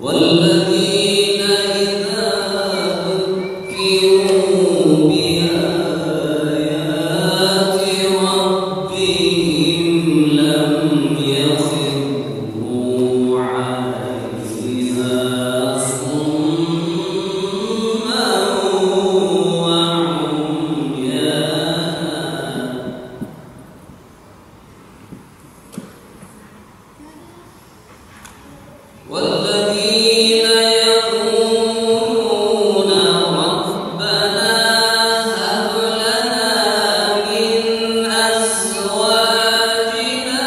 والذين إذا ذكروا بآيات ربهم لم يخروا عليها صما وعميانا والذين يقولون ربنا هب لنا من أزواجنا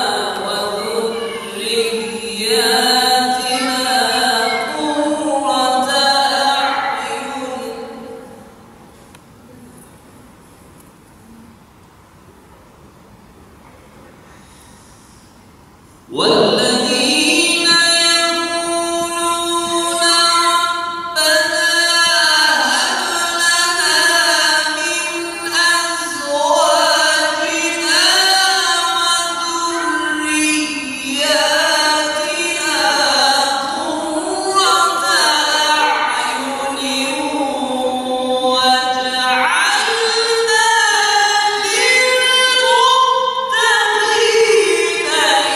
وذرياتنا قرة أعين والذين يقولون ربنا هب لنا من أزواجنا وذرياتنا قرة أعين واجعلنا للمتقين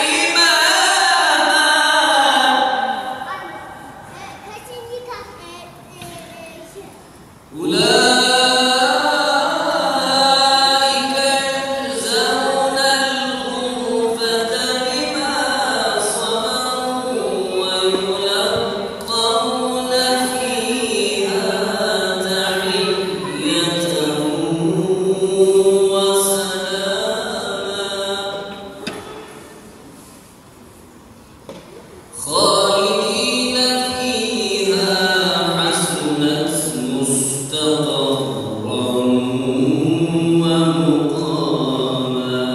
أولئك يجزون الغرفة بما صبروا ويلقون فيها تحية وسلاما خالدين فيها حسنت مستقرا ومقاما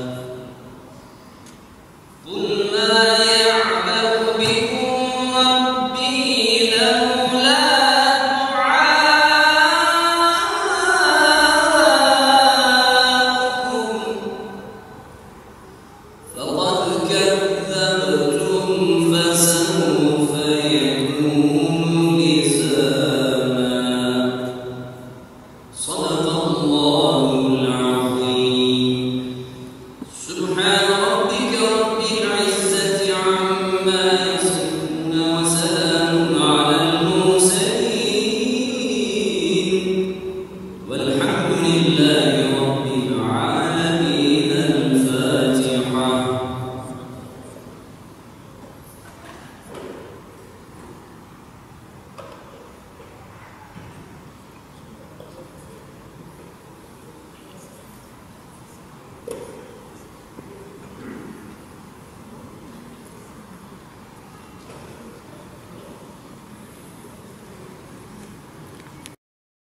قل ما يعبأ بكم ربي لولا دعاؤكم فقد كذبتم فسوف يكون لزاما صدق الله العظيم سبحان ربك رب العزة عما يصفون وسلام على المرسلين والحمد لله